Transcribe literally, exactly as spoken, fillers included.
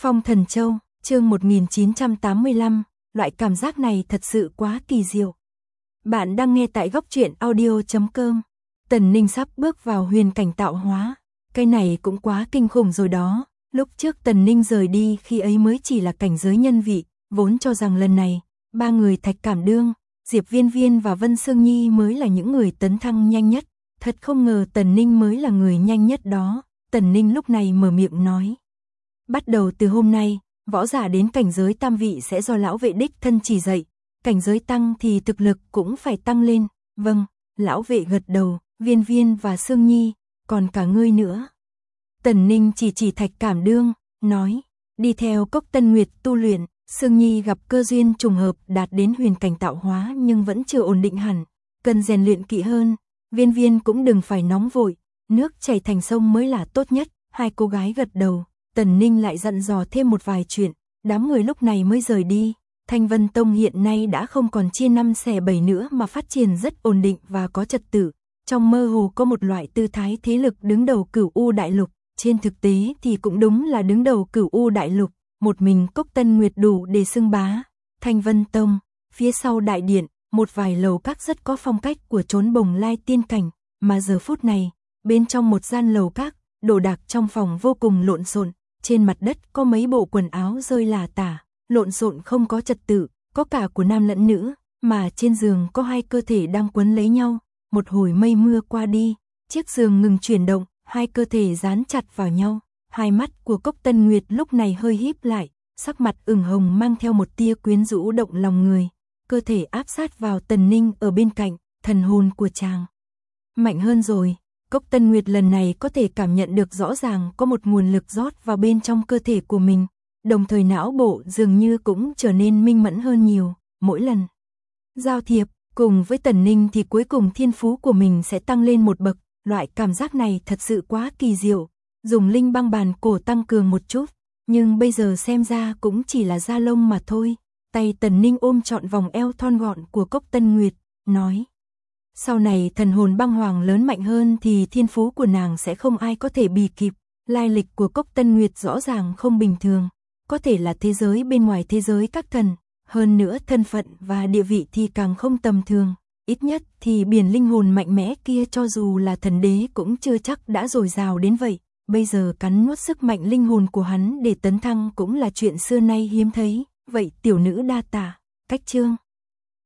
Phong Thần Châu, chương một nghìn chín trăm tám mươi lăm, loại cảm giác này thật sự quá kỳ diệu. Bạn đang nghe tại góc truyện audio chấm com. Tần Ninh sắp bước vào huyền cảnh tạo hóa. Cái này cũng quá kinh khủng rồi đó. Lúc trước Tần Ninh rời đi khi ấy mới chỉ là cảnh giới nhân vị, vốn cho rằng lần này, ba người Thạch Cảm Đương, Diệp Viên Viên và Vân Sương Nhi mới là những người tấn thăng nhanh nhất. Thật không ngờ Tần Ninh mới là người nhanh nhất đó. Tần Ninh lúc này mở miệng nói. Bắt đầu từ hôm nay, võ giả đến cảnh giới tam vị sẽ do lão vệ đích thân chỉ dạy. Cảnh giới tăng thì thực lực cũng phải tăng lên. Vâng, lão vệ gật đầu, Viên Viên và Sương Nhi, còn cả ngươi nữa. Tần Ninh chỉ chỉ Thạch Cảm Đương, nói, đi theo Cốc Tân Nguyệt tu luyện. Sương Nhi gặp cơ duyên trùng hợp đạt đến huyền cảnh tạo hóa nhưng vẫn chưa ổn định hẳn, cần rèn luyện kỹ hơn. Viên Viên cũng đừng phải nóng vội, nước chảy thành sông mới là tốt nhất. Hai cô gái gật đầu. Tần Ninh lại dặn dò thêm một vài chuyện, đám người lúc này mới rời đi. Thanh Vân Tông hiện nay đã không còn chia năm xẻ bảy nữa mà phát triển rất ổn định và có trật tự. Trong mơ hồ có một loại tư thái thế lực đứng đầu Cửu U Đại Lục, trên thực tế thì cũng đúng là đứng đầu Cửu U Đại Lục, một mình Cốc Tân Nguyệt đủ để xưng bá. Thanh Vân Tông, phía sau đại điện, một vài lầu các rất có phong cách của chốn bồng lai tiên cảnh, mà giờ phút này, bên trong một gian lầu các, đồ đạc trong phòng vô cùng lộn xộn. Trên mặt đất có mấy bộ quần áo rơi lả tả, lộn xộn không có trật tự, có cả của nam lẫn nữ, mà trên giường có hai cơ thể đang quấn lấy nhau. Một hồi mây mưa qua đi, chiếc giường ngừng chuyển động, hai cơ thể dán chặt vào nhau. Hai mắt của Cốc Tân Nguyệt lúc này hơi híp lại, sắc mặt ửng hồng mang theo một tia quyến rũ động lòng người. Cơ thể áp sát vào Tần Ninh ở bên cạnh, thần hồn của chàng mạnh hơn rồi. Cốc Tân Nguyệt lần này có thể cảm nhận được rõ ràng có một nguồn lực rót vào bên trong cơ thể của mình, đồng thời não bộ dường như cũng trở nên minh mẫn hơn nhiều. Mỗi lần giao thiệp cùng với Tần Ninh thì cuối cùng thiên phú của mình sẽ tăng lên một bậc. Loại cảm giác này thật sự quá kỳ diệu. Dùng linh băng bàn cổ tăng cường một chút, nhưng bây giờ xem ra cũng chỉ là da lông mà thôi. Tay Tần Ninh ôm trọn vòng eo thon gọn của Cốc Tân Nguyệt, nói. Sau này thần hồn băng hoàng lớn mạnh hơn thì thiên phú của nàng sẽ không ai có thể bì kịp. Lai lịch của Cốc Tân Nguyệt rõ ràng không bình thường, có thể là thế giới bên ngoài thế giới các thần, hơn nữa thân phận và địa vị thì càng không tầm thường. Ít nhất thì biển linh hồn mạnh mẽ kia cho dù là thần đế cũng chưa chắc đã dồi dào đến vậy. Bây giờ cắn nuốt sức mạnh linh hồn của hắn để tấn thăng cũng là chuyện xưa nay hiếm thấy. Vậy tiểu nữ đa tạ. Cách chương